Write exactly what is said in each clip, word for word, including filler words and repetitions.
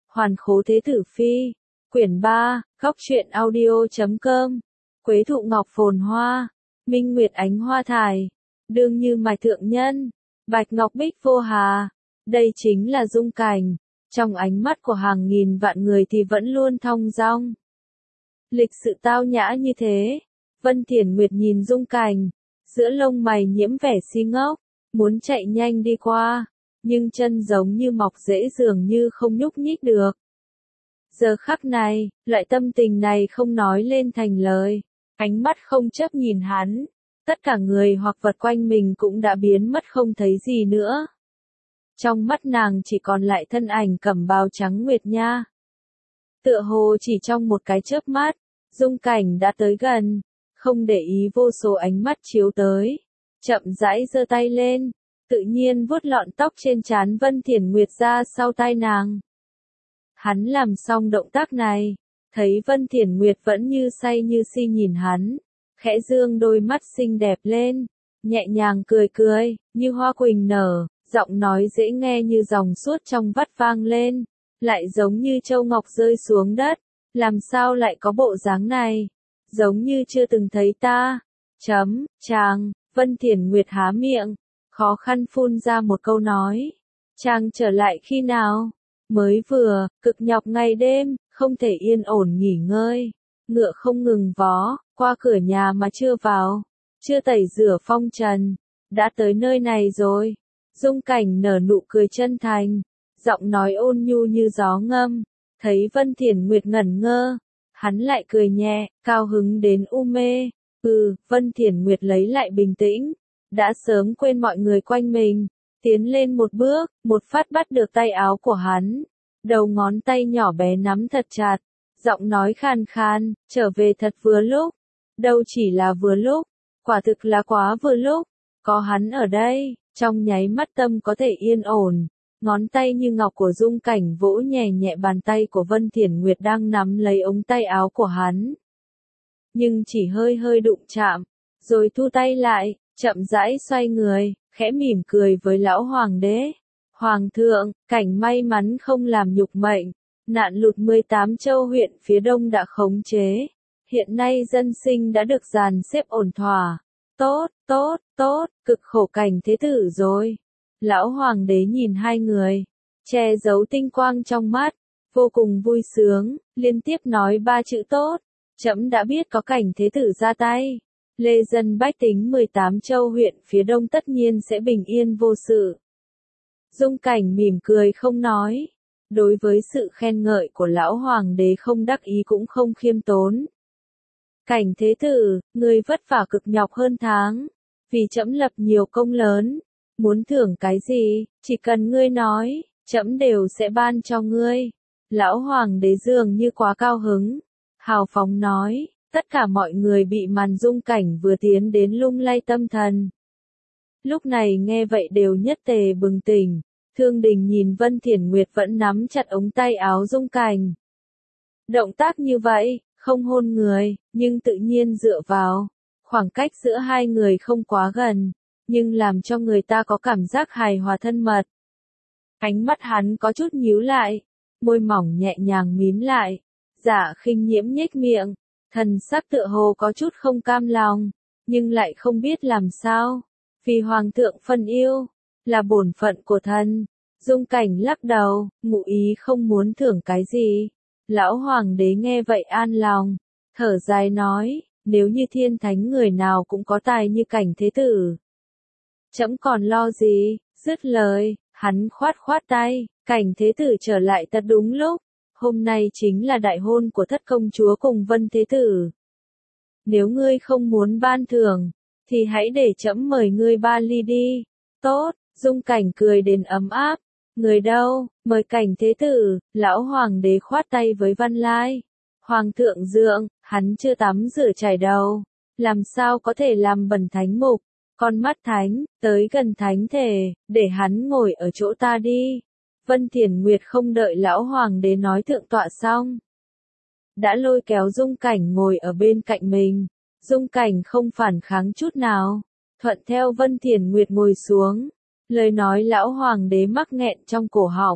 Hoàn Khố Thế Tử Phi, quyển ba, góc truyện audio chấm com, Quế Thụ Ngọc Phồn Hoa, Minh Nguyệt Ánh Hoa Thải, Đương Như Mài Thượng Nhân, Bạch Ngọc Bích Vô Hà. Đây chính là dung cảnh, trong ánh mắt của hàng nghìn vạn người thì vẫn luôn thong dong. Lịch sự tao nhã như thế, Vân Thiển Nguyệt nhìn dung cảnh, giữa lông mày nhiễm vẻ si ngốc, muốn chạy nhanh đi qua, nhưng chân giống như mọc rễ dường như không nhúc nhích được. Giờ khắc này, loại tâm tình này không nói lên thành lời, ánh mắt không chấp nhìn hắn, tất cả người hoặc vật quanh mình cũng đã biến mất không thấy gì nữa. Trong mắt nàng chỉ còn lại thân ảnh cẩm bào trắng Nguyệt Nha. Tựa hồ chỉ trong một cái chớp mắt, dung cảnh đã tới gần, không để ý vô số ánh mắt chiếu tới, chậm rãi giơ tay lên, tự nhiên vuốt lọn tóc trên trán Vân Thiển Nguyệt ra sau tai nàng. Hắn làm xong động tác này, thấy Vân Thiển Nguyệt vẫn như say như si nhìn hắn, khẽ dương đôi mắt xinh đẹp lên, nhẹ nhàng cười cười, như hoa quỳnh nở, giọng nói dễ nghe như dòng suốt trong vắt vang lên, lại giống như châu ngọc rơi xuống đất, làm sao lại có bộ dáng này, giống như chưa từng thấy ta. Chấm, chàng, Vân Thiển Nguyệt há miệng, khó khăn phun ra một câu nói. Chàng trở lại khi nào? Mới vừa, cực nhọc ngày đêm, không thể yên ổn nghỉ ngơi. Ngựa không ngừng vó, qua cửa nhà mà chưa vào, chưa tẩy rửa phong trần, đã tới nơi này rồi. Dung cảnh nở nụ cười chân thành, giọng nói ôn nhu như gió ngâm, thấy Vân Thiển Nguyệt ngẩn ngơ, hắn lại cười nhẹ, cao hứng đến u mê. Ừ, Vân Thiển Nguyệt lấy lại bình tĩnh, đã sớm quên mọi người quanh mình, tiến lên một bước, một phát bắt được tay áo của hắn, đầu ngón tay nhỏ bé nắm thật chặt, giọng nói khàn khàn, trở về thật vừa lúc, đâu chỉ là vừa lúc, quả thực là quá vừa lúc, có hắn ở đây, trong nháy mắt tâm có thể yên ổn, ngón tay như ngọc của dung cảnh vỗ nhẹ nhẹ bàn tay của Vân Thiển Nguyệt đang nắm lấy ống tay áo của hắn. Nhưng chỉ hơi hơi đụng chạm, rồi thu tay lại, chậm rãi xoay người, khẽ mỉm cười với lão hoàng đế. Hoàng thượng, cảnh may mắn không làm nhục mệnh, nạn lụt mười tám châu huyện phía đông đã khống chế. Hiện nay dân sinh đã được dàn xếp ổn thỏa. Tốt, tốt, tốt, cực khổ cảnh thế tử rồi. Lão hoàng đế nhìn hai người, che giấu tinh quang trong mắt, vô cùng vui sướng, liên tiếp nói ba chữ tốt. Trẫm đã biết có cảnh thế tử ra tay, lê dân bách tính mười tám châu huyện phía đông tất nhiên sẽ bình yên vô sự. Dung cảnh mỉm cười không nói, đối với sự khen ngợi của lão hoàng đế không đắc ý cũng không khiêm tốn. Cảnh thế tử, ngươi vất vả cực nhọc hơn tháng, vì trẫm lập nhiều công lớn, muốn thưởng cái gì, chỉ cần ngươi nói, trẫm đều sẽ ban cho ngươi. Lão hoàng đế dường như quá cao hứng, hào phóng nói, tất cả mọi người bị màn dung cảnh vừa tiến đến lung lay tâm thần. Lúc này nghe vậy đều nhất tề bừng tỉnh, Thương Đình nhìn Vân Thiển Nguyệt vẫn nắm chặt ống tay áo dung cảnh. Động tác như vậy, không hôn người, nhưng tự nhiên dựa vào, khoảng cách giữa hai người không quá gần, nhưng làm cho người ta có cảm giác hài hòa thân mật. Ánh mắt hắn có chút nhíu lại, môi mỏng nhẹ nhàng mím lại. Dạ khinh nhiễm nhếch miệng, thần sắc tựa hồ có chút không cam lòng, nhưng lại không biết làm sao, vì hoàng thượng phân yêu, là bổn phận của thần. Dung cảnh lắc đầu, ngụ ý không muốn thưởng cái gì. Lão hoàng đế nghe vậy an lòng, thở dài nói, nếu như thiên thánh người nào cũng có tài như cảnh thế tử, trẫm còn lo gì. Dứt lời, hắn khoát khoát tay, cảnh thế tử trở lại thật đúng lúc. Hôm nay chính là đại hôn của thất công chúa cùng Vân thế tử. Nếu ngươi không muốn ban thưởng, thì hãy để trẫm mời ngươi ba ly đi. Tốt, dung cảnh cười đến ấm áp. Người đâu, mời cảnh thế tử. Lão hoàng đế khoát tay với Văn Lai. Hoàng thượng dượng, hắn chưa tắm rửa chải đầu, làm sao có thể làm bẩn thánh mục. Con mắt thánh, tới gần thánh thể, để hắn ngồi ở chỗ ta đi. Vân Thiển Nguyệt không đợi lão hoàng đế nói thượng tọa xong, đã lôi kéo dung cảnh ngồi ở bên cạnh mình. Dung cảnh không phản kháng chút nào, thuận theo Vân Thiển Nguyệt ngồi xuống. Lời nói lão hoàng đế mắc nghẹn trong cổ họng,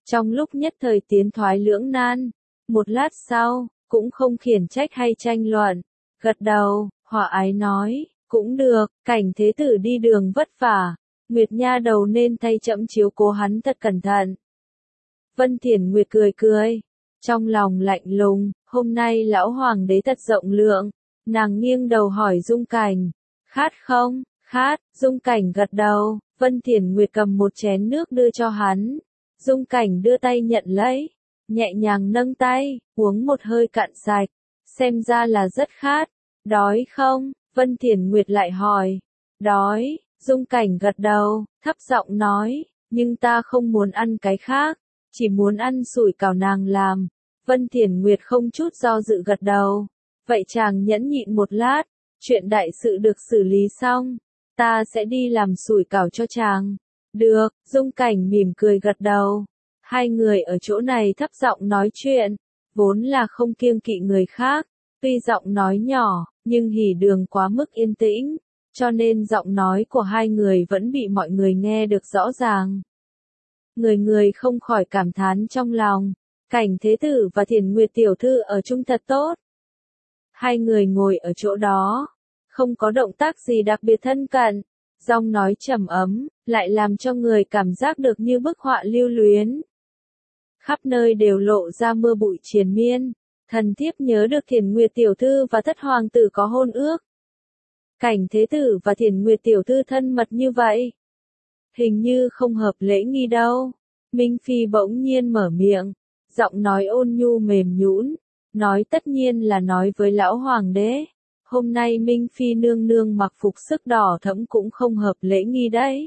Trong lúc nhất thời tiến thoái lưỡng nan, một lát sau, cũng không khiển trách hay tranh luận, gật đầu, hòa ái nói, cũng được, Cảnh thế tử đi đường vất vả, Nguyệt nha đầu nên thay trẫm chiếu cố hắn thật cẩn thận. Vân Thiển Nguyệt cười cười, trong lòng lạnh lùng, hôm nay lão hoàng đế thật rộng lượng, nàng nghiêng đầu hỏi Dung Cảnh, khát không, khát, Dung Cảnh gật đầu, Vân Thiển Nguyệt cầm một chén nước đưa cho hắn, Dung Cảnh đưa tay nhận lấy, nhẹ nhàng nâng tay, uống một hơi cạn sạch, xem ra là rất khát, đói không, Vân Thiển Nguyệt lại hỏi, đói, Dung Cảnh gật đầu, thấp giọng nói, nhưng ta không muốn ăn cái khác, chỉ muốn ăn sủi cảo nàng làm. Vân Thiển Nguyệt không chút do dự gật đầu, vậy chàng nhẫn nhịn một lát, chuyện đại sự được xử lý xong, ta sẽ đi làm sủi cảo cho chàng. Được, Dung Cảnh mỉm cười gật đầu, hai người ở chỗ này thấp giọng nói chuyện, vốn là không kiêng kỵ người khác, tuy giọng nói nhỏ, nhưng hỉ đường quá mức yên tĩnh, cho nên giọng nói của hai người vẫn bị mọi người nghe được rõ ràng. Người người không khỏi cảm thán trong lòng, Cảnh thế tử và Thiển Nguyệt tiểu thư ở chung thật tốt. Hai người ngồi ở chỗ đó, không có động tác gì đặc biệt thân cận, giọng nói trầm ấm, lại làm cho người cảm giác được như bức họa lưu luyến. Khắp nơi đều lộ ra mưa bụi triền miên, thần thiếp nhớ được Thiển Nguyệt tiểu thư và thất hoàng tử có hôn ước. Cảnh thế tử và Thiển Nguyệt tiểu thư thân mật như vậy, hình như không hợp lễ nghi đâu. Minh Phi bỗng nhiên mở miệng, giọng nói ôn nhu mềm nhũn, nói tất nhiên là nói với lão hoàng đế. Hôm nay Minh Phi nương nương mặc phục sức đỏ thẫm cũng không hợp lễ nghi đấy.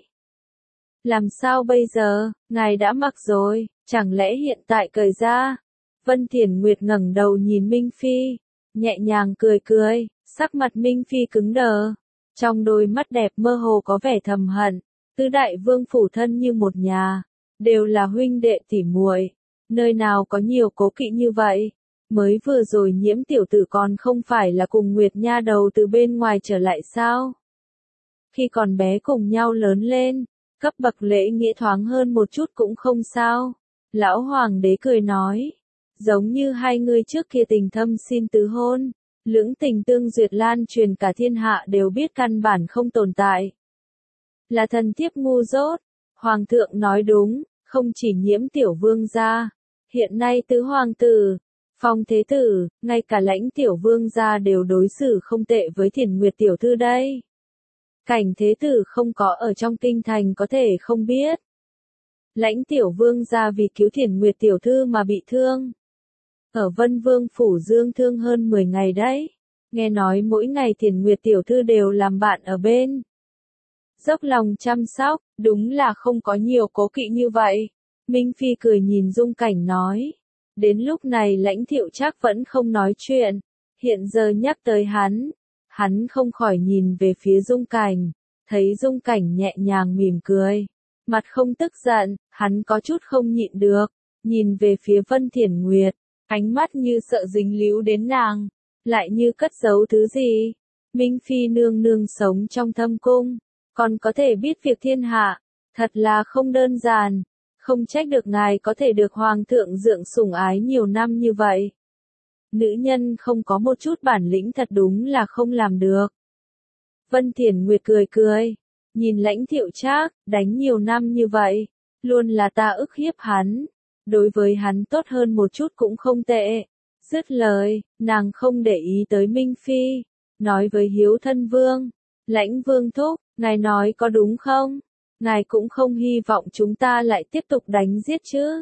Làm sao bây giờ, ngài đã mặc rồi, chẳng lẽ hiện tại cởi ra? Vân Thiển Nguyệt ngẩng đầu nhìn Minh Phi, nhẹ nhàng cười cười, sắc mặt Minh Phi cứng đờ, trong đôi mắt đẹp mơ hồ có vẻ thầm hận. Tứ đại vương phủ thân như một nhà, đều là huynh đệ tỉ muội, nơi nào có nhiều cố kỵ như vậy. Mới vừa rồi Nhiễm tiểu tử còn không phải là cùng Nguyệt nha đầu từ bên ngoài trở lại sao? Khi còn bé cùng nhau lớn lên, cấp bậc lễ nghĩa thoáng hơn một chút cũng không sao. Lão hoàng đế cười nói, giống như hai người trước kia tình thâm xin tứ hôn, lưỡng tình tương duyệt lan truyền cả thiên hạ đều biết căn bản không tồn tại. Là thần thiếp ngu dốt, hoàng thượng nói đúng, không chỉ Nhiễm tiểu vương gia, hiện nay tứ hoàng tử, Phong thế tử, ngay cả Lãnh tiểu vương gia đều đối xử không tệ với Thiển Nguyệt tiểu thư đây. Cảnh thế tử không có ở trong kinh thành có thể không biết. Lãnh tiểu vương gia vì cứu Thiển Nguyệt tiểu thư mà bị thương. Ở Vân Vương phủ dưỡng thương hơn mười ngày đấy. Nghe nói mỗi ngày Thiển Nguyệt tiểu thư đều làm bạn ở bên. Dốc lòng chăm sóc, đúng là không có nhiều cố kỵ như vậy. Minh Phi cười nhìn Dung Cảnh nói. Đến lúc này Lãnh Thiệu Trác vẫn không nói chuyện. Hiện giờ nhắc tới hắn. Hắn không khỏi nhìn về phía Dung Cảnh. Thấy Dung Cảnh nhẹ nhàng mỉm cười. Mặt không tức giận, hắn có chút không nhịn được. Nhìn về phía Vân Thiển Nguyệt. Ánh mắt như sợ dính líu đến nàng. Lại như cất giấu thứ gì. Minh Phi nương nương sống trong thâm cung. Còn có thể biết việc thiên hạ. Thật là không đơn giản. Không trách được ngài có thể được hoàng thượng dưỡng sủng ái nhiều năm như vậy. Nữ nhân không có một chút bản lĩnh thật đúng là không làm được. Vân Thiển Nguyệt cười cười, nhìn Lãnh Thiệu Trác, đánh nhiều năm như vậy, luôn là ta ức hiếp hắn, đối với hắn tốt hơn một chút cũng không tệ. Dứt lời, nàng không để ý tới Minh Phi, nói với Hiếu Thân Vương, Lãnh Vương thúc, ngài nói có đúng không? Ngài cũng không hy vọng chúng ta lại tiếp tục đánh giết chứ?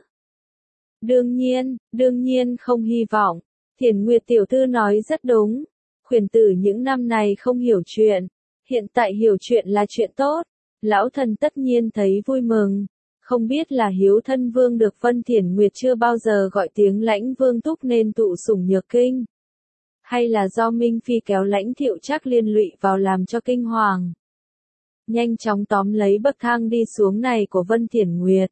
Đương nhiên, đương nhiên không hy vọng. Thiển Nguyệt tiểu thư nói rất đúng. Khuyển tử những năm này không hiểu chuyện. Hiện tại hiểu chuyện là chuyện tốt. Lão thần tất nhiên thấy vui mừng. Không biết là Hiếu Thân Vương được Vân Thiển Nguyệt chưa bao giờ gọi tiếng Lãnh Vương thúc nên tụ sủng nhược kinh. Hay là do Minh Phi kéo Lãnh Thiệu Trác liên lụy vào làm cho kinh hoàng. Nhanh chóng tóm lấy bậc thang đi xuống này của Vân Thiển Nguyệt.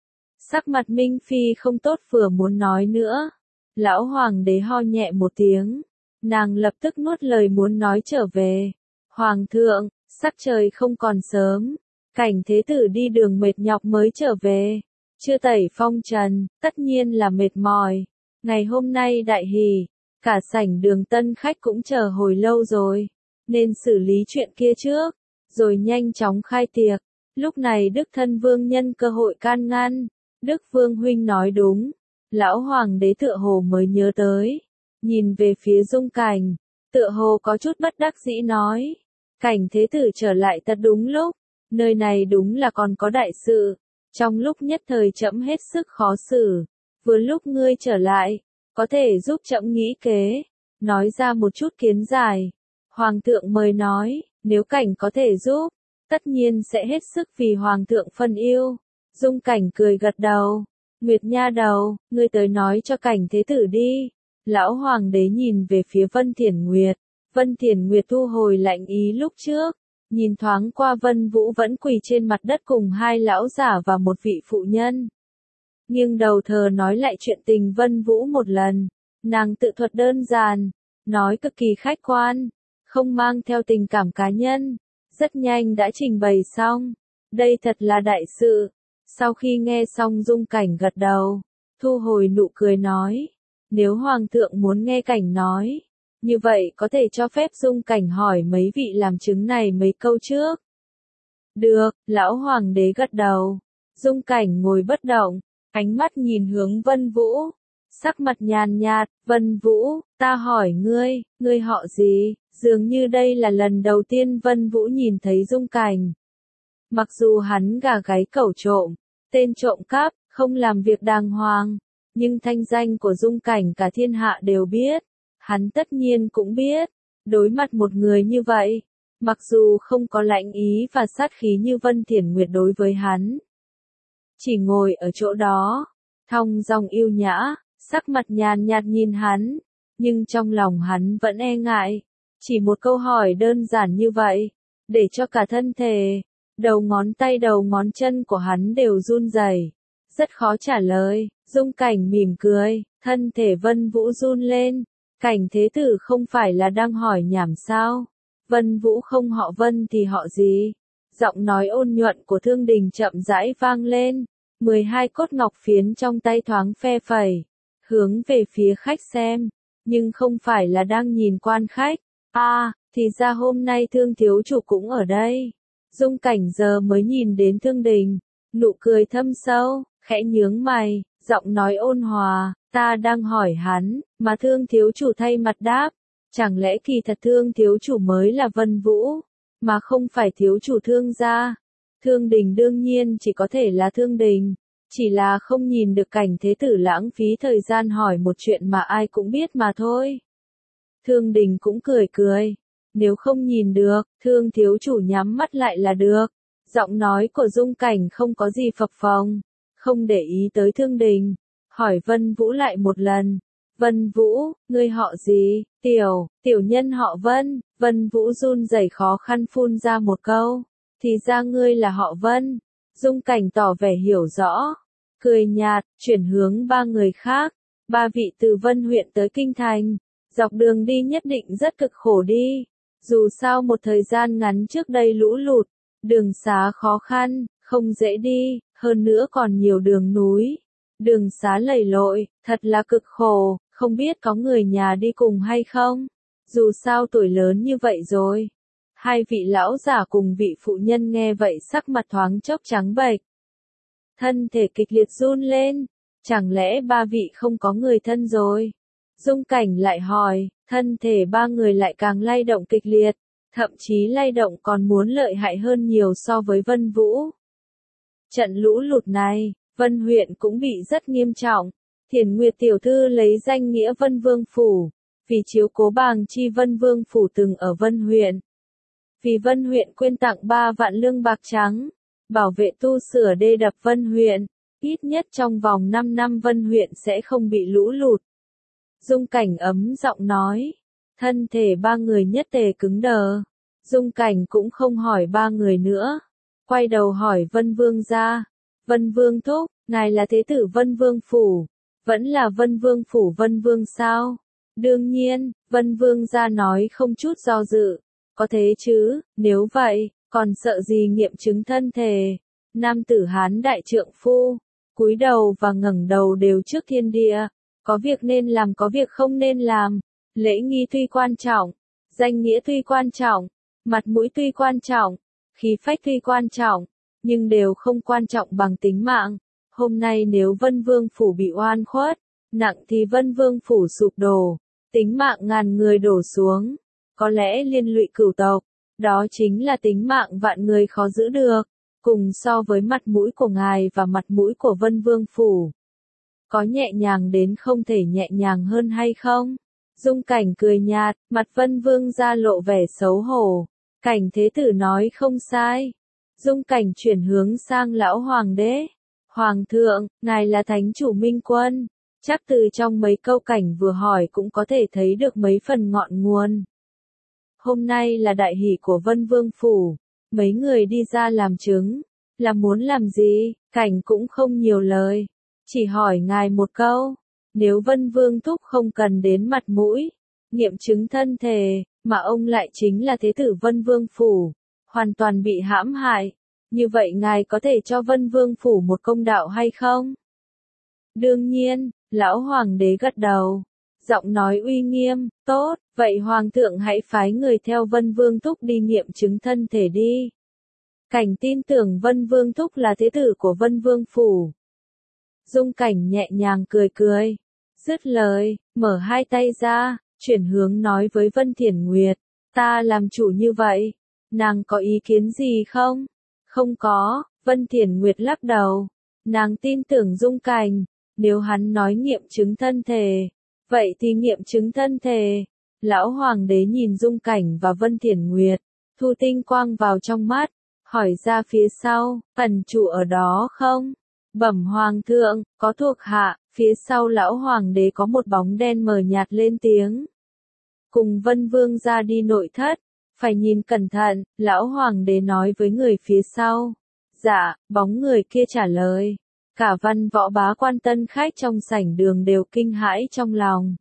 Sắc mặt Minh Phi không tốt vừa muốn nói nữa. Lão hoàng đế ho nhẹ một tiếng. Nàng lập tức nuốt lời muốn nói trở về. Hoàng thượng, sắc trời không còn sớm. Cảnh thế tử đi đường mệt nhọc mới trở về. chưa tẩy phong trần, tất nhiên là mệt mỏi. Ngày hôm nay đại hỷ, cả sảnh đường tân khách cũng chờ hồi lâu rồi, nên xử lý chuyện kia trước, rồi nhanh chóng khai tiệc. Lúc này Đức Thân Vương nhân cơ hội can ngăn, Đức Vương huynh nói đúng, lão hoàng đế tựa hồ mới nhớ tới, nhìn về phía Dung Cảnh, tựa hồ có chút bất đắc dĩ nói, Cảnh thế tử trở lại thật đúng lúc, nơi này đúng là còn có đại sự, trong lúc nhất thời trẫm hết sức khó xử, vừa lúc ngươi trở lại, có thể giúp trẫm nghĩ kế, nói ra một chút kiến giải. Hoàng thượng mời nói, nếu Cảnh có thể giúp, tất nhiên sẽ hết sức vì Hoàng thượng phân ưu. Dung Cảnh cười gật đầu, Nguyệt nha đầu, ngươi tới nói cho Cảnh thế tử đi. Lão Hoàng đế nhìn về phía Vân Thiển Nguyệt, Vân Thiển Nguyệt thu hồi lạnh ý lúc trước, nhìn thoáng qua Vân Vũ vẫn quỳ trên mặt đất cùng hai lão giả và một vị phụ nhân. Nhưng đầu thờ nói lại chuyện tình Vân Vũ một lần, nàng tự thuật đơn giản, nói cực kỳ khách quan, không mang theo tình cảm cá nhân, rất nhanh đã trình bày xong. Đây thật là đại sự. Sau khi nghe xong Dung Cảnh gật đầu, thu hồi nụ cười nói, nếu Hoàng thượng muốn nghe Cảnh nói, như vậy có thể cho phép Dung Cảnh hỏi mấy vị làm chứng này mấy câu trước. Được, lão Hoàng đế gật đầu. Dung Cảnh ngồi bất động, ánh mắt nhìn hướng Vân Vũ, sắc mặt nhàn nhạt, Vân Vũ, ta hỏi ngươi, ngươi họ gì? Dường như đây là lần đầu tiên Vân Vũ nhìn thấy Dung Cảnh. Mặc dù hắn gà gáy cẩu trộm, tên trộm cắp, không làm việc đàng hoàng, nhưng thanh danh của Dung Cảnh cả thiên hạ đều biết, hắn tất nhiên cũng biết, đối mặt một người như vậy, mặc dù không có lãnh ý và sát khí như Vân Thiển Nguyệt đối với hắn. Chỉ ngồi ở chỗ đó, thong dong yêu nhã, sắc mặt nhàn nhạt nhìn hắn, nhưng trong lòng hắn vẫn e ngại. Chỉ một câu hỏi đơn giản như vậy, để cho cả thân thể, đầu ngón tay đầu ngón chân của hắn đều run rẩy, rất khó trả lời. Dung Cảnh mỉm cười, thân thể Vân Vũ run lên, Cảnh thế tử không phải là đang hỏi nhảm sao? Vân Vũ không họ Vân thì họ gì? Giọng nói ôn nhuận của Thương Đình chậm rãi vang lên, mười hai cốt ngọc phiến trong tay thoáng phe phẩy, hướng về phía khách xem, nhưng không phải là đang nhìn quan khách. A, à, thì ra hôm nay Thương thiếu chủ cũng ở đây. Dung Cảnh giờ mới nhìn đến Thương Đình, nụ cười thâm sâu, khẽ nhướng mày, giọng nói ôn hòa, ta đang hỏi hắn, mà Thương thiếu chủ thay mặt đáp, chẳng lẽ kỳ thật Thương thiếu chủ mới là Vân Vũ, mà không phải thiếu chủ Thương gia? Thương Đình đương nhiên chỉ có thể là Thương Đình, chỉ là không nhìn được Cảnh thế tử lãng phí thời gian hỏi một chuyện mà ai cũng biết mà thôi. Thương Đình cũng cười cười, nếu không nhìn được, Thương thiếu chủ nhắm mắt lại là được. Giọng nói của Dung Cảnh không có gì phập phồng, không để ý tới Thương Đình, hỏi Vân Vũ lại một lần. Vân Vũ, ngươi họ gì? Tiểu, tiểu nhân họ Vân. Vân Vũ run rẩy khó khăn phun ra một câu, thì ra ngươi là họ Vân. Dung Cảnh tỏ vẻ hiểu rõ, cười nhạt, chuyển hướng ba người khác. Ba vị từ Vân huyện tới Kinh Thành, dọc đường đi nhất định rất cực khổ đi. Dù sao một thời gian ngắn trước đây lũ lụt, đường xá khó khăn, không dễ đi, hơn nữa còn nhiều đường núi. Đường xá lầy lội, thật là cực khổ, không biết có người nhà đi cùng hay không? Dù sao tuổi lớn như vậy rồi. Hai vị lão giả cùng vị phụ nhân nghe vậy sắc mặt thoáng chốc trắng bệch. Thân thể kịch liệt run lên, chẳng lẽ ba vị không có người thân rồi? Dung Cảnh lại hỏi, thân thể ba người lại càng lay động kịch liệt, thậm chí lay động còn muốn lợi hại hơn nhiều so với Vân Vũ. Trận lũ lụt này, Vân huyện cũng bị rất nghiêm trọng. Thiển Nguyệt tiểu thư lấy danh nghĩa Vân Vương phủ, vì chiếu cố bàng chi Vân Vương phủ từng ở Vân huyện. Vì Vân huyện quyên tặng ba vạn lương bạc trắng, bảo vệ tu sửa đê đập Vân huyện, ít nhất trong vòng năm năm Vân huyện sẽ không bị lũ lụt. Dung Cảnh ấm giọng nói, thân thể ba người nhất tề cứng đờ. Dung Cảnh cũng không hỏi ba người nữa, quay đầu hỏi Vân Vương gia. Vân Vương thúc, ngài là thế tử Vân Vương phủ, vẫn là Vân Vương phủ Vân Vương sao? Đương nhiên, Vân Vương gia nói không chút do dự, có thế chứ, nếu vậy, còn sợ gì nghiệm chứng thân thể. Nam tử Hán đại trượng phu, cúi đầu và ngẩng đầu đều trước thiên địa, có việc nên làm có việc không nên làm, lễ nghi tuy quan trọng, danh nghĩa tuy quan trọng, mặt mũi tuy quan trọng, khí phách tuy quan trọng, nhưng đều không quan trọng bằng tính mạng. Hôm nay nếu Vân Vương Phủ bị oan khuất, nặng thì Vân Vương Phủ sụp đổ, tính mạng ngàn người đổ xuống, có lẽ liên lụy cửu tộc, đó chính là tính mạng vạn người khó giữ được, cùng so với mặt mũi của ngài và mặt mũi của Vân Vương Phủ. Có nhẹ nhàng đến không thể nhẹ nhàng hơn hay không? Dung Cảnh cười nhạt, mặt Vân Vương ra lộ vẻ xấu hổ. Cảnh Thế Tử nói không sai. Dung Cảnh chuyển hướng sang lão hoàng đế. Hoàng thượng, ngài là thánh chủ Minh Quân. Chắc từ trong mấy câu Cảnh vừa hỏi cũng có thể thấy được mấy phần ngọn nguồn. Hôm nay là đại hỷ của Vân Vương Phủ. Mấy người đi ra làm chứng. Là muốn làm gì? Cảnh cũng không nhiều lời. Chỉ hỏi ngài một câu. Nếu Vân Vương Thúc không cần đến mặt mũi, nghiệm chứng thân thể, mà ông lại chính là thế tử Vân Vương Phủ, hoàn toàn bị hãm hại, như vậy ngài có thể cho Vân Vương Phủ một công đạo hay không? Đương nhiên, lão hoàng đế gật đầu, giọng nói uy nghiêm, tốt, vậy hoàng thượng hãy phái người theo Vân Vương Thúc đi nghiệm chứng thân thể đi. Cảnh tin tưởng Vân Vương Thúc là thế tử của Vân Vương Phủ. Dung Cảnh nhẹ nhàng cười cười. Dứt lời, mở hai tay ra, chuyển hướng nói với Vân Thiển Nguyệt, ta làm chủ như vậy, nàng có ý kiến gì không? Không có, Vân Thiển Nguyệt lắc đầu, nàng tin tưởng Dung Cảnh, nếu hắn nói nghiệm chứng thân thể, vậy thì nghiệm chứng thân thể. Lão Hoàng đế nhìn Dung Cảnh và Vân Thiển Nguyệt, thu tinh quang vào trong mắt, hỏi ra phía sau, ẩn chủ ở đó không? Bẩm Hoàng thượng, có thuộc hạ. Phía sau lão hoàng đế có một bóng đen mờ nhạt lên tiếng. Cùng Vân Vương ra đi nội thất, phải nhìn cẩn thận, lão hoàng đế nói với người phía sau. Dạ, bóng người kia trả lời. Cả văn võ bá quan tân khách trong sảnh đường đều kinh hãi trong lòng.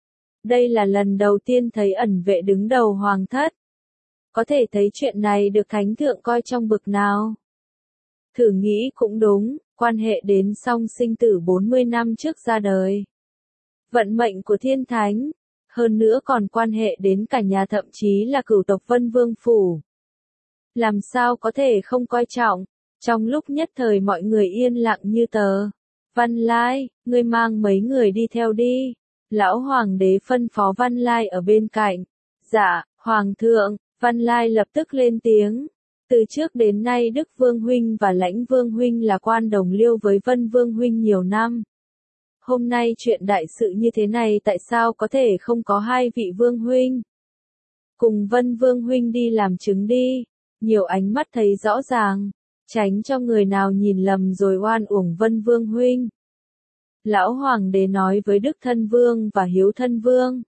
Đây là lần đầu tiên thấy ẩn vệ đứng đầu hoàng thất. Có thể thấy chuyện này được thánh thượng coi trong bực nào. Thử nghĩ cũng đúng. Quan hệ đến song sinh tử bốn mươi năm trước ra đời. Vận mệnh của thiên thánh, hơn nữa còn quan hệ đến cả nhà thậm chí là cửu tộc Vân Vương Phủ. Làm sao có thể không coi trọng, trong lúc nhất thời mọi người yên lặng như tờ. Văn Lai, ngươi mang mấy người đi theo đi. Lão Hoàng đế phân phó Văn Lai ở bên cạnh. Dạ, Hoàng thượng, Văn Lai lập tức lên tiếng. Từ trước đến nay Đức Vương Huynh và Lãnh Vương Huynh là quan đồng liêu với Vân Vương Huynh nhiều năm. Hôm nay chuyện đại sự như thế này tại sao có thể không có hai vị Vương Huynh? Cùng Vân Vương Huynh đi làm chứng đi, nhiều ánh mắt thấy rõ ràng, tránh cho người nào nhìn lầm rồi oan uổng Vân Vương Huynh. Lão Hoàng đế nói với Đức Thân Vương và Hiếu Thân Vương.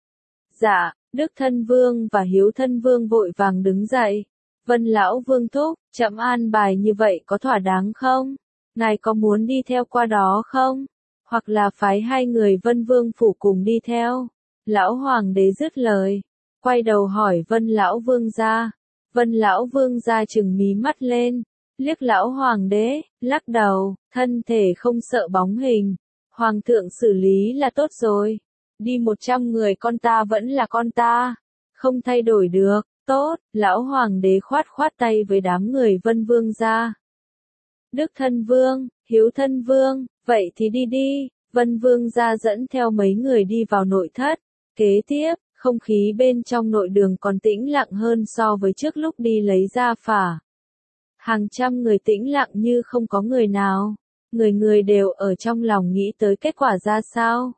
Dạ, Đức Thân Vương và Hiếu Thân Vương vội vàng đứng dậy. Vân Lão Vương thúc, chậm an bài như vậy có thỏa đáng không? Ngài có muốn đi theo qua đó không? Hoặc là phái hai người Vân Vương Phủ cùng đi theo? Lão Hoàng đế dứt lời, quay đầu hỏi Vân Lão Vương gia. Vân Lão Vương gia trừng mí mắt lên, liếc Lão Hoàng đế, lắc đầu, thân thể không sợ bóng hình. Hoàng thượng xử lý là tốt rồi. Đi một trăm người con ta vẫn là con ta. Không thay đổi được. Tốt, lão hoàng đế khoát khoát tay với đám người Vân Vương ra. Đức Thân Vương, Hiếu Thân Vương, vậy thì đi đi. Vân Vương ra dẫn theo mấy người đi vào nội thất. Kế tiếp, không khí bên trong nội đường còn tĩnh lặng hơn so với trước lúc đi lấy ra phả. Hàng trăm người tĩnh lặng như không có người nào. Người người đều ở trong lòng nghĩ tới kết quả ra sao.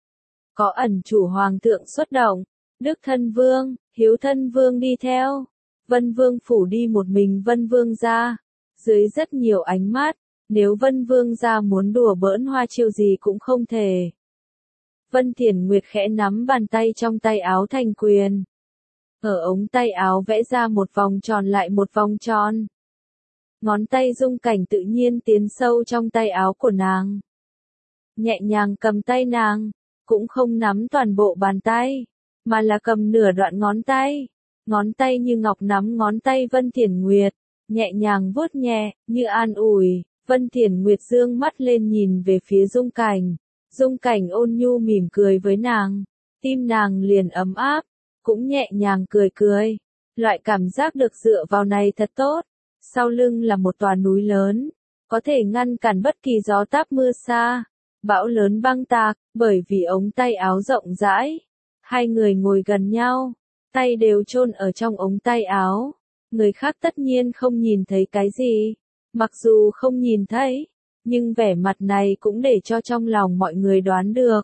Có ẩn chủ hoàng thượng xuất động. Đức Thân Vương, Hiếu Thân Vương đi theo. Vân Vương Phủ đi một mình Vân Vương ra. Dưới rất nhiều ánh mắt, nếu Vân Vương ra muốn đùa bỡn hoa chiêu gì cũng không thể. Vân Thiển Nguyệt khẽ nắm bàn tay trong tay áo thành quyền. Ở ống tay áo vẽ ra một vòng tròn lại một vòng tròn. Ngón tay Dung Cảnh tự nhiên tiến sâu trong tay áo của nàng. Nhẹ nhàng cầm tay nàng, cũng không nắm toàn bộ bàn tay, mà là cầm nửa đoạn ngón tay. Ngón tay như ngọc nắm ngón tay Vân Thiển Nguyệt, nhẹ nhàng vuốt nhẹ, như an ủi. Vân Thiển Nguyệt dương mắt lên nhìn về phía Dung Cảnh. Dung Cảnh ôn nhu mỉm cười với nàng. Tim nàng liền ấm áp, cũng nhẹ nhàng cười cười. Loại cảm giác được dựa vào này thật tốt. Sau lưng là một tòa núi lớn, có thể ngăn cản bất kỳ gió táp mưa xa, bão lớn băng tạc, bởi vì ống tay áo rộng rãi. Hai người ngồi gần nhau, tay đều chôn ở trong ống tay áo. Người khác tất nhiên không nhìn thấy cái gì. Mặc dù không nhìn thấy, nhưng vẻ mặt này cũng để cho trong lòng mọi người đoán được.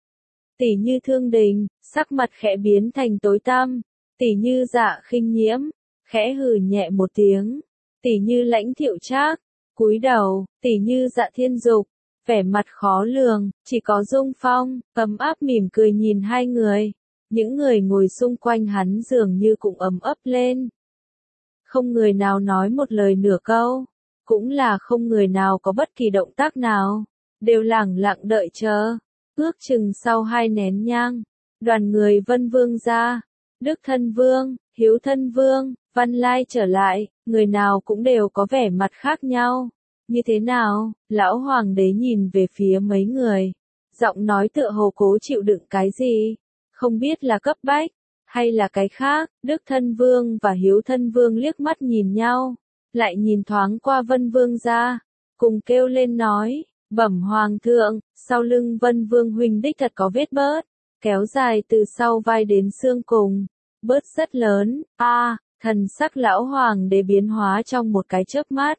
Tỷ như Thương Đình, sắc mặt khẽ biến thành tối tăm. Tỷ như Dạ Khinh Nhiễm, khẽ hừ nhẹ một tiếng. Tỷ như Lãnh Thiệu Trác, cúi đầu. Tỷ như Dạ Thiên Dục, vẻ mặt khó lường. Chỉ có Dung Phong, ấm áp mỉm cười nhìn hai người. Những người ngồi xung quanh hắn dường như cũng ấm ấp lên. Không người nào nói một lời nửa câu. Cũng là không người nào có bất kỳ động tác nào. Đều lẳng lặng đợi chờ. Ước chừng sau hai nén nhang, đoàn người Vân Vương ra. Đức Thân Vương, Hiếu Thân Vương, Văn Lai trở lại, người nào cũng đều có vẻ mặt khác nhau. Như thế nào? Lão Hoàng đế nhìn về phía mấy người. Giọng nói tựa hồ cố chịu đựng cái gì? Không biết là cấp bách, hay là cái khác. Đức Thân Vương và Hiếu Thân Vương liếc mắt nhìn nhau, lại nhìn thoáng qua Vân Vương ra, cùng kêu lên nói, bẩm Hoàng thượng, sau lưng Vân Vương huynh đích thật có vết bớt, kéo dài từ sau vai đến xương cùng, bớt rất lớn. A, à, thần sắc lão Hoàng đế biến hóa trong một cái chớp mắt.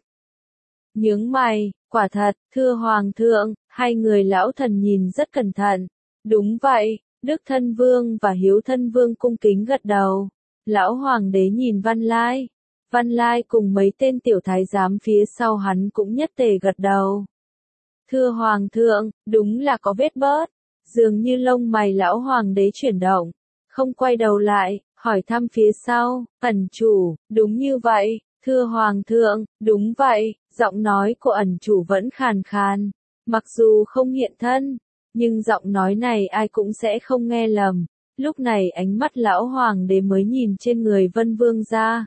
Nhướng mày, quả thật, thưa Hoàng thượng, hai người lão thần nhìn rất cẩn thận. Đúng vậy, Đức Thân Vương và Hiếu Thân Vương cung kính gật đầu. Lão Hoàng đế nhìn Văn Lai. Văn Lai cùng mấy tên tiểu thái giám phía sau hắn cũng nhất tề gật đầu. Thưa Hoàng thượng, đúng là có vết bớt. Dường như lông mày lão Hoàng đế chuyển động, không quay đầu lại, hỏi thăm phía sau, ẩn chủ, đúng như vậy. Thưa Hoàng thượng, đúng vậy. Giọng nói của ẩn chủ vẫn khàn khàn. Mặc dù không hiện thân, nhưng giọng nói này ai cũng sẽ không nghe lầm. Lúc này ánh mắt lão Hoàng đế mới nhìn trên người Vân Vương ra.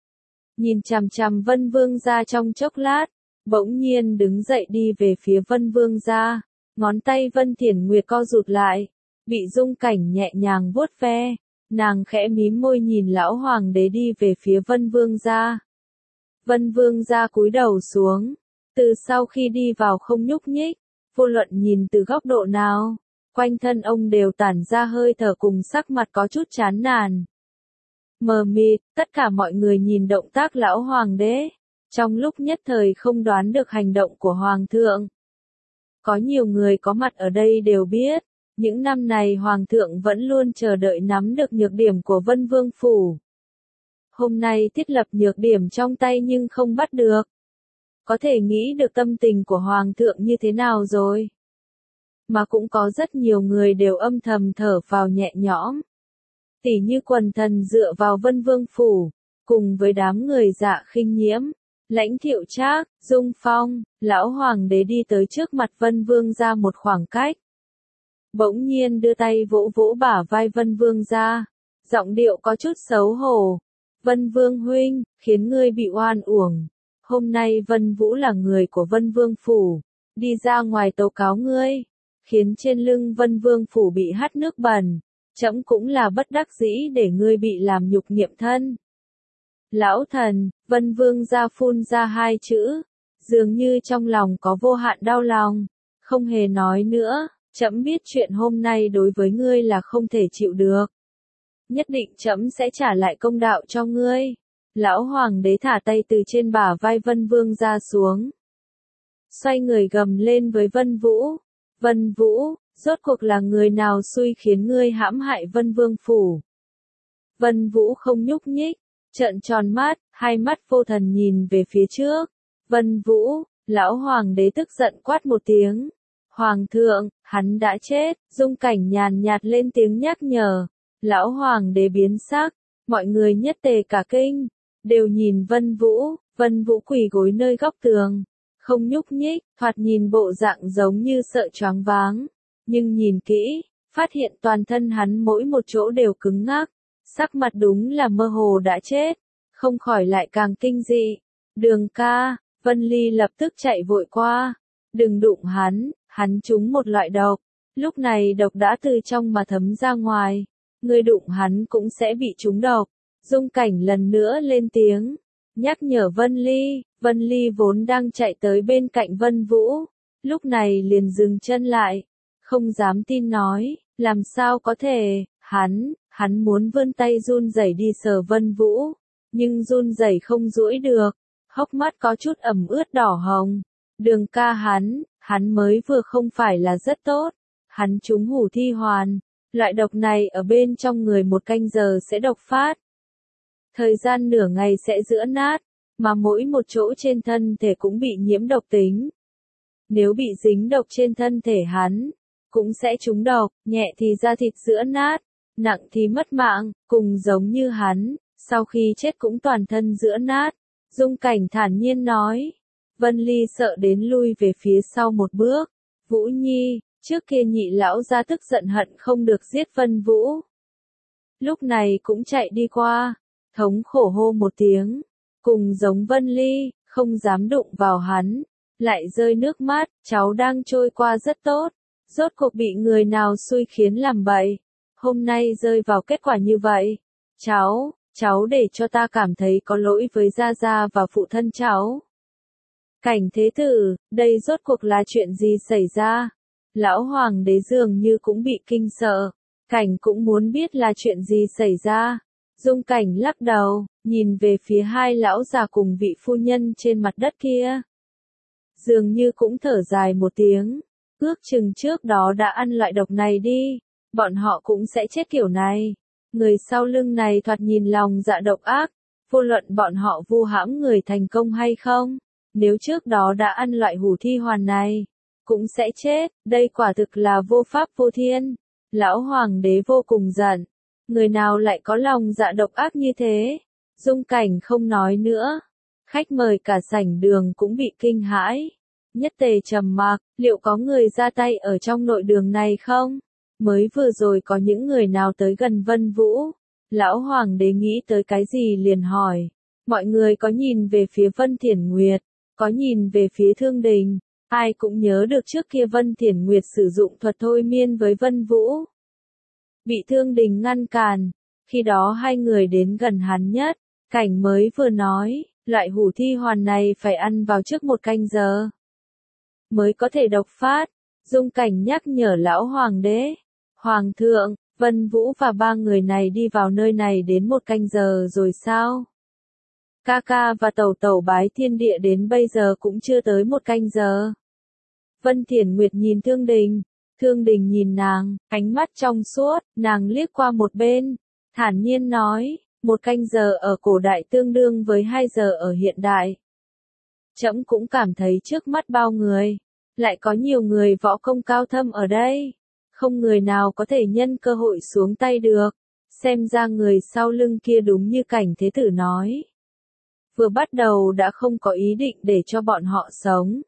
Nhìn chằm chằm Vân Vương ra trong chốc lát, bỗng nhiên đứng dậy đi về phía Vân Vương ra. Ngón tay Vân Thiển Nguyệt co rụt lại, bị Dung Cảnh nhẹ nhàng vuốt ve. Nàng khẽ mím môi nhìn lão Hoàng đế đi về phía Vân Vương ra. Vân Vương ra cúi đầu xuống, từ sau khi đi vào không nhúc nhích, vô luận nhìn từ góc độ nào, quanh thân ông đều tản ra hơi thở cùng sắc mặt có chút chán nản. Mờ mịt, tất cả mọi người nhìn động tác lão Hoàng đế, trong lúc nhất thời không đoán được hành động của Hoàng thượng. Có nhiều người có mặt ở đây đều biết, những năm này Hoàng thượng vẫn luôn chờ đợi nắm được nhược điểm của Vân Vương Phủ. Hôm nay thiết lập nhược điểm trong tay nhưng không bắt được. Có thể nghĩ được tâm tình của Hoàng thượng như thế nào rồi. Mà cũng có rất nhiều người đều âm thầm thở vào nhẹ nhõm. Tỉ như quần thần dựa vào Vân Vương Phủ, cùng với đám người Dạ Khinh Nhiễm, Lãnh Thiệu Trác, Dung Phong, lão Hoàng đế đi tới trước mặt Vân Vương ra một khoảng cách. Bỗng nhiên đưa tay vỗ vỗ bả vai Vân Vương ra, giọng điệu có chút xấu hổ. Vân Vương huynh, khiến ngươi bị oan uổng. Hôm nay Vân Vũ là người của Vân Vương Phủ, đi ra ngoài tố cáo ngươi, khiến trên lưng Vân Vương Phủ bị hắt nước bẩn. Trẫm cũng là bất đắc dĩ để ngươi bị làm nhục nghiệm thân. Lão thần, Vân Vương ra phun ra hai chữ, dường như trong lòng có vô hạn đau lòng, không hề nói nữa, trẫm biết chuyện hôm nay đối với ngươi là không thể chịu được. Nhất định trẫm sẽ trả lại công đạo cho ngươi. Lão Hoàng đế thả tay từ trên bả vai Vân Vương ra xuống. Xoay người gầm lên với Vân Vũ. Vân Vũ, rốt cuộc là người nào xui khiến ngươi hãm hại Vân Vương Phủ? Vân Vũ không nhúc nhích, trợn tròn mắt, hai mắt vô thần nhìn về phía trước. Vân Vũ, lão Hoàng đế tức giận quát một tiếng. Hoàng thượng, hắn đã chết. Dung Cảnh nhàn nhạt lên tiếng nhắc nhở. Lão Hoàng đế biến sắc, mọi người nhất tề cả kinh, đều nhìn Vân Vũ. Vân Vũ quỳ gối nơi góc tường, không nhúc nhích, thoạt nhìn bộ dạng giống như sợ choáng váng. Nhưng nhìn kỹ, phát hiện toàn thân hắn mỗi một chỗ đều cứng ngắc, sắc mặt đúng là mơ hồ đã chết, không khỏi lại càng kinh dị. Đường ca, Vân Ly lập tức chạy vội qua. Đừng đụng hắn, hắn trúng một loại độc. Lúc này độc đã từ trong mà thấm ra ngoài. Ngươi đụng hắn cũng sẽ bị trúng độc. Dung Cảnh lần nữa lên tiếng. Nhắc nhở Vân Ly. Vân Ly vốn đang chạy tới bên cạnh Vân Vũ. Lúc này liền dừng chân lại. Không dám tin nói. Làm sao có thể, hắn, hắn muốn vươn tay run rẩy đi sờ Vân Vũ. Nhưng run rẩy không duỗi được. Hốc mắt có chút ẩm ướt đỏ hồng. Đường ca hắn, hắn mới vừa không phải là rất tốt. Hắn trúng hủ thi hoàn. Loại độc này ở bên trong người một canh giờ sẽ độc phát. Thời gian nửa ngày sẽ giữa nát, mà mỗi một chỗ trên thân thể cũng bị nhiễm độc tính. Nếu bị dính độc trên thân thể hắn, cũng sẽ trúng độc, nhẹ thì da thịt giữa nát, nặng thì mất mạng, cùng giống như hắn, sau khi chết cũng toàn thân giữa nát. Dung Cảnh thản nhiên nói. Vân Ly sợ đến lui về phía sau một bước. Vũ Nhi, trước kia nhị lão gia tức giận hận không được giết Vân Vũ. Lúc này cũng chạy đi qua, thống khổ hô một tiếng, cùng giống Vân Ly, không dám đụng vào hắn, lại rơi nước mắt, cháu đang trôi qua rất tốt, rốt cuộc bị người nào xui khiến làm bậy, hôm nay rơi vào kết quả như vậy. Cháu, cháu để cho ta cảm thấy có lỗi với gia gia và phụ thân cháu. Cảnh Thế Tử, đây rốt cuộc là chuyện gì xảy ra? Lão Hoàng đế dường như cũng bị kinh sợ, Cảnh cũng muốn biết là chuyện gì xảy ra. Dung Cảnh lắc đầu, nhìn về phía hai lão già cùng vị phu nhân trên mặt đất kia. Dường như cũng thở dài một tiếng, ước chừng trước đó đã ăn loại độc này đi, bọn họ cũng sẽ chết kiểu này. Người sau lưng này thoạt nhìn lòng dạ độc ác, vô luận bọn họ vu hãm người thành công hay không, nếu trước đó đã ăn loại hủ thi hoàn này, cũng sẽ chết, đây quả thực là vô pháp vô thiên. Lão Hoàng đế vô cùng giận, người nào lại có lòng dạ độc ác như thế? Dung Cảnh không nói nữa, khách mời cả sảnh đường cũng bị kinh hãi, nhất tề trầm mặc, liệu có người ra tay ở trong nội đường này không? Mới vừa rồi có những người nào tới gần Vân Vũ? Lão Hoàng đế nghĩ tới cái gì liền hỏi, mọi người có nhìn về phía Vân Thiển Nguyệt, có nhìn về phía Thương Đình. Ai cũng nhớ được trước kia Vân Thiển Nguyệt sử dụng thuật thôi miên với Vân Vũ. Bị Thương Đình ngăn cản, khi đó hai người đến gần hắn nhất, Cảnh mới vừa nói, loại hủ thi hoàn này phải ăn vào trước một canh giờ. Mới có thể độc phát, Dung Cảnh nhắc nhở lão Hoàng đế. Hoàng thượng, Vân Vũ và ba người này đi vào nơi này đến một canh giờ rồi sao? Ca ca và tẩu tẩu bái thiên địa đến bây giờ cũng chưa tới một canh giờ. Vân Thiển Nguyệt nhìn Thương Đình, Thương Đình nhìn nàng, ánh mắt trong suốt, nàng liếc qua một bên, thản nhiên nói, một canh giờ ở cổ đại tương đương với hai giờ ở hiện đại. Trẫm cũng cảm thấy trước mắt bao người, lại có nhiều người võ công cao thâm ở đây, không người nào có thể nhân cơ hội xuống tay được, xem ra người sau lưng kia đúng như Cảnh Thế Tử nói. Vừa bắt đầu đã không có ý định để cho bọn họ sống.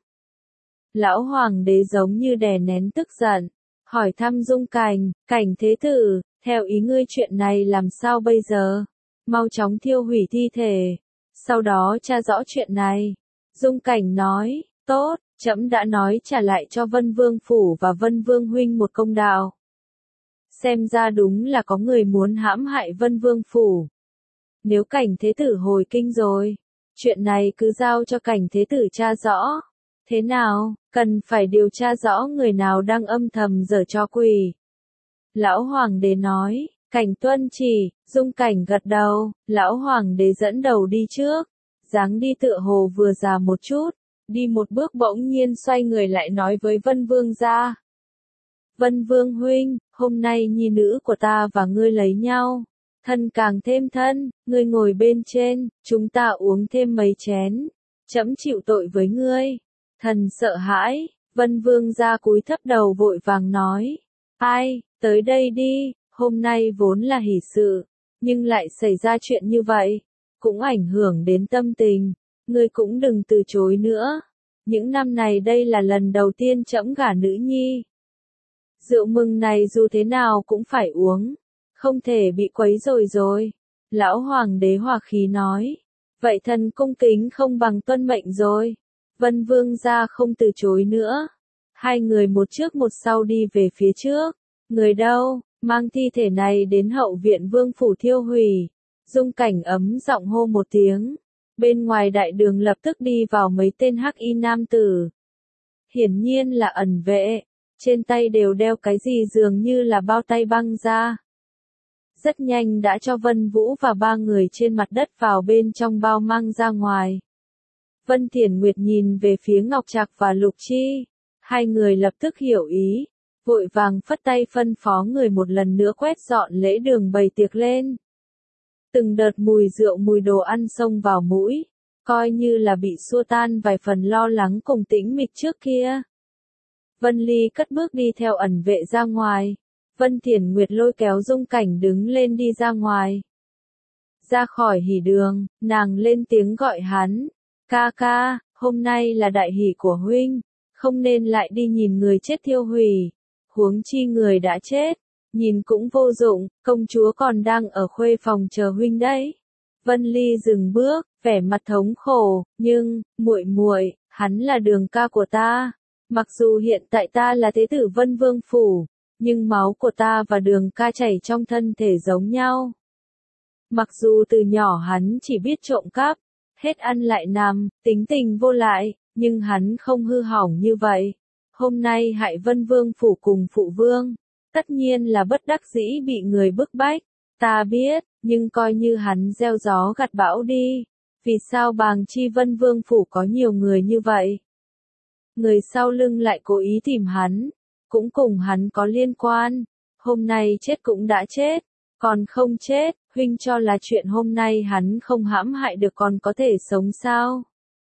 Lão Hoàng đế giống như đè nén tức giận, hỏi thăm Dung Cảnh, Cảnh Thế Tử, theo ý ngươi chuyện này làm sao bây giờ? Mau chóng thiêu hủy thi thể, sau đó tra rõ chuyện này. Dung Cảnh nói, tốt, trẫm đã nói trả lại cho Vân Vương Phủ và Vân Vương Huynh một công đạo. Xem ra đúng là có người muốn hãm hại Vân Vương Phủ. Nếu Cảnh Thế Tử hồi kinh rồi, chuyện này cứ giao cho Cảnh Thế Tử tra rõ. Thế nào, cần phải điều tra rõ người nào đang âm thầm giở trò quỷ. Lão Hoàng đế nói, Cảnh tuân chỉ, Dung Cảnh gật đầu, Lão Hoàng đế dẫn đầu đi trước, dáng đi tựa hồ vừa già một chút, đi một bước bỗng nhiên xoay người lại nói với Vân Vương ra. Vân Vương huynh, hôm nay nhi nữ của ta và ngươi lấy nhau, thân càng thêm thân, ngươi ngồi bên trên, chúng ta uống thêm mấy chén, trẫm chịu tội với ngươi. Thần sợ hãi, Vân Vương ra cúi thấp đầu vội vàng nói, ai, tới đây đi, hôm nay vốn là hỷ sự, nhưng lại xảy ra chuyện như vậy, cũng ảnh hưởng đến tâm tình, ngươi cũng đừng từ chối nữa. Những năm này đây là lần đầu tiên trẫm gả nữ nhi. Rượu mừng này dù thế nào cũng phải uống, không thể bị quấy rồi rồi. Lão Hoàng đế hòa khí nói, vậy thần cung kính không bằng tuân mệnh rồi. Vân Vương gia không từ chối nữa. Hai người một trước một sau đi về phía trước. Người đâu, mang thi thể này đến hậu viện vương phủ thiêu hủy. Dung Cảnh ấm giọng hô một tiếng. Bên ngoài đại đường lập tức đi vào mấy tên hắc y nam tử. Hiển nhiên là ẩn vệ. Trên tay đều đeo cái gì dường như là bao tay băng ra. Rất nhanh đã cho Vân Vũ và ba người trên mặt đất vào bên trong bao mang ra ngoài. Vân Thiển Nguyệt nhìn về phía Ngọc Trạc và Lục Chi. Hai người lập tức hiểu ý. Vội vàng phất tay phân phó người một lần nữa quét dọn lễ đường bày tiệc lên. Từng đợt mùi rượu mùi đồ ăn xông vào mũi. Coi như là bị xua tan vài phần lo lắng cùng tĩnh mịch trước kia. Vân Ly cất bước đi theo ẩn vệ ra ngoài. Vân Thiển Nguyệt lôi kéo Dung Cảnh đứng lên đi ra ngoài. Ra khỏi hỉ đường, nàng lên tiếng gọi hắn. Ca ca, hôm nay là đại hỷ của huynh, không nên lại đi nhìn người chết thiêu hủy. Huống chi người đã chết, nhìn cũng vô dụng, công chúa còn đang ở khuê phòng chờ huynh đấy. Vân Ly dừng bước, vẻ mặt thống khổ, nhưng, muội muội, hắn là Đường ca của ta. Mặc dù hiện tại ta là thế tử Vân Vương phủ, nhưng máu của ta và Đường ca chảy trong thân thể giống nhau. Mặc dù từ nhỏ hắn chỉ biết trộm cắp, hết ăn lại nằm, tính tình vô lại, nhưng hắn không hư hỏng như vậy. Hôm nay hại Vân Vương phủ cùng phụ vương, tất nhiên là bất đắc dĩ bị người bức bách. Ta biết, nhưng coi như hắn gieo gió gặt bão đi. Vì sao Bàng Chi Vân Vương phủ có nhiều người như vậy? Người sau lưng lại cố ý tìm hắn, cũng cùng hắn có liên quan. Hôm nay chết cũng đã chết, còn không chết, huynh cho là chuyện hôm nay hắn không hãm hại được còn có thể sống sao?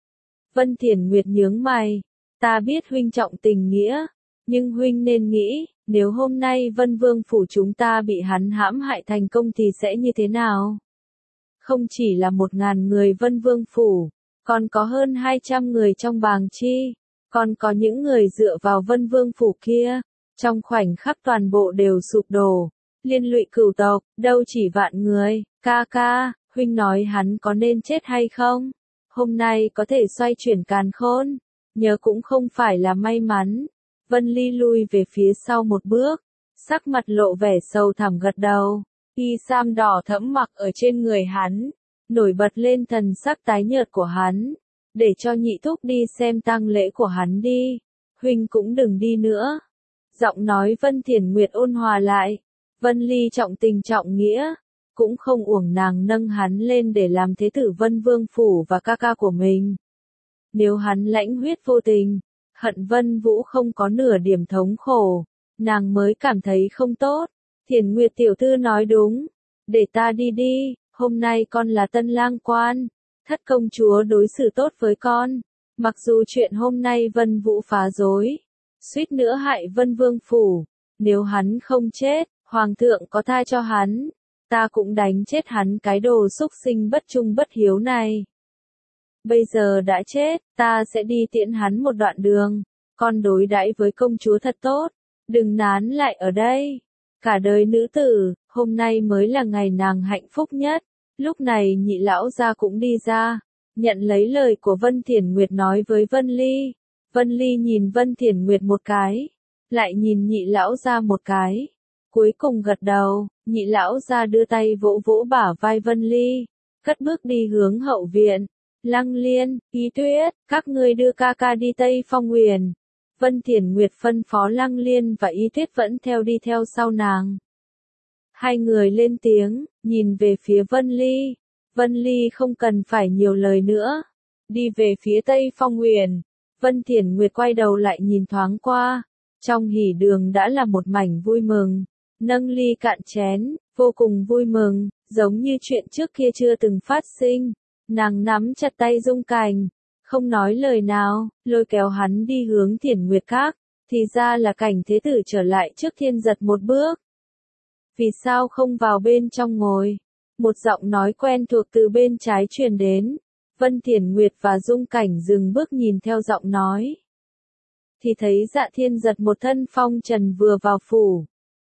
Vân Thiển Nguyệt nhướng mày, ta biết huynh trọng tình nghĩa, nhưng huynh nên nghĩ, nếu hôm nay Vân Vương phủ chúng ta bị hắn hãm hại thành công thì sẽ như thế nào? Không chỉ là một ngàn người Vân Vương phủ, còn có hơn hai trăm người trong Bàng Chi, còn có những người dựa vào Vân Vương phủ kia, trong khoảnh khắc toàn bộ đều sụp đổ, liên lụy cửu tộc, đâu chỉ vạn người. Ca ca, huynh nói hắn có nên chết hay không? Hôm nay có thể xoay chuyển càn khôn, nhớ cũng không phải là may mắn. Vân Ly lui về phía sau một bước, sắc mặt lộ vẻ sầu thẳm gật đầu. Y sam đỏ thẫm mặc ở trên người hắn, nổi bật lên thần sắc tái nhợt của hắn. Để cho nhị thúc đi xem tang lễ của hắn đi, huynh cũng đừng đi nữa. Giọng nói Vân Thiển Nguyệt ôn hòa lại. Vân Ly trọng tình trọng nghĩa, cũng không uổng nàng nâng hắn lên để làm thế tử Vân Vương phủ và ca ca của mình. Nếu hắn lãnh huyết vô tình, hận Vân Vũ không có nửa điểm thống khổ, nàng mới cảm thấy không tốt. Thiển Nguyệt tiểu thư nói đúng, để ta đi đi, hôm nay con là tân lang quan, thất công chúa đối xử tốt với con. Mặc dù chuyện hôm nay Vân Vũ phá rối, suýt nữa hại Vân Vương phủ, nếu hắn không chết, Hoàng thượng có tha cho hắn, ta cũng đánh chết hắn cái đồ xúc sinh bất trung bất hiếu này. Bây giờ đã chết, ta sẽ đi tiễn hắn một đoạn đường, con đối đãi với công chúa thật tốt, đừng nán lại ở đây. Cả đời nữ tử, hôm nay mới là ngày nàng hạnh phúc nhất. Lúc này nhị lão gia cũng đi ra, nhận lấy lời của Vân Thiển Nguyệt nói với Vân Ly. Vân Ly nhìn Vân Thiển Nguyệt một cái, lại nhìn nhị lão gia một cái. Cuối cùng gật đầu, nhị lão gia đưa tay vỗ vỗ bả vai Vân Ly, cất bước đi hướng hậu viện. Lăng Liên, Ý Tuyết, các ngươi đưa ca ca đi Tây Phong Huyền. Vân Thiển Nguyệt phân phó Lăng Liên và Ý Tuyết vẫn theo đi theo sau nàng. Hai người lên tiếng, nhìn về phía Vân Ly. Vân Ly không cần phải nhiều lời nữa. Đi về phía Tây Phong Huyền. Vân Thiển Nguyệt quay đầu lại nhìn thoáng qua. Trong hỉ đường đã là một mảnh vui mừng. Nâng ly cạn chén, vô cùng vui mừng, giống như chuyện trước kia chưa từng phát sinh. Nàng nắm chặt tay Dung Cảnh, không nói lời nào, lôi kéo hắn đi hướng Thiển Nguyệt Các. Thì ra là Cảnh thế tử trở lại trước Thiên Giật một bước. Vì sao không vào bên trong ngồi? Một giọng nói quen thuộc từ bên trái truyền đến. Vân Thiển Nguyệt và Dung Cảnh dừng bước nhìn theo giọng nói. Thì thấy Dạ Thiên Giật một thân phong trần vừa vào phủ.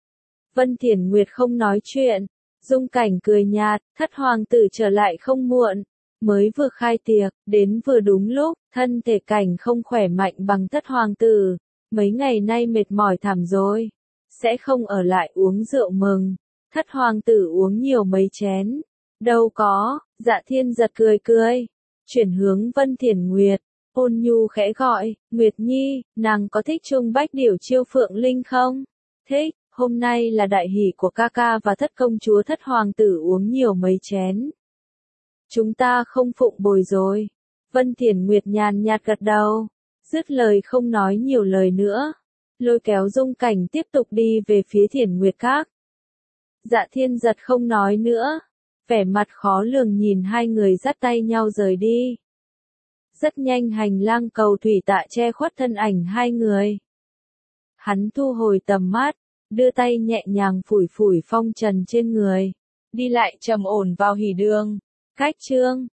Vân Thiển Nguyệt không nói chuyện. Dung Cảnh cười nhạt, thất hoàng tử trở lại không muộn. Mới vừa khai tiệc, đến vừa đúng lúc, thân thể cảnh không khỏe mạnh bằng thất hoàng tử. Mấy ngày nay mệt mỏi thảm rồi. Sẽ không ở lại uống rượu mừng. Thất hoàng tử uống nhiều mấy chén. Đâu có, Dạ Thiên giật cười cười. Chuyển hướng Vân Thiển Nguyệt. Ôn nhu khẽ gọi, Nguyệt Nhi, nàng có thích Trung Bách Điểu Chiêu Phượng Linh không? Thích, hôm nay là đại hỷ của ca ca và thất công chúa thất hoàng tử uống nhiều mấy chén. Chúng ta không phụng bồi rồi. Vân Thiển Nguyệt nhàn nhạt gật đầu. Dứt lời không nói nhiều lời nữa. Lôi kéo Dung Cảnh tiếp tục đi về phía Thiển Nguyệt Các. Dạ Thiên giật không nói nữa. Vẻ mặt khó lường nhìn hai người dắt tay nhau rời đi. Rất nhanh hành lang cầu thủy tạ che khuất thân ảnh hai người. Hắn thu hồi tầm mắt, đưa tay nhẹ nhàng phủi phủi phong trần trên người. Đi lại trầm ổn vào hỉ đường. Cách chương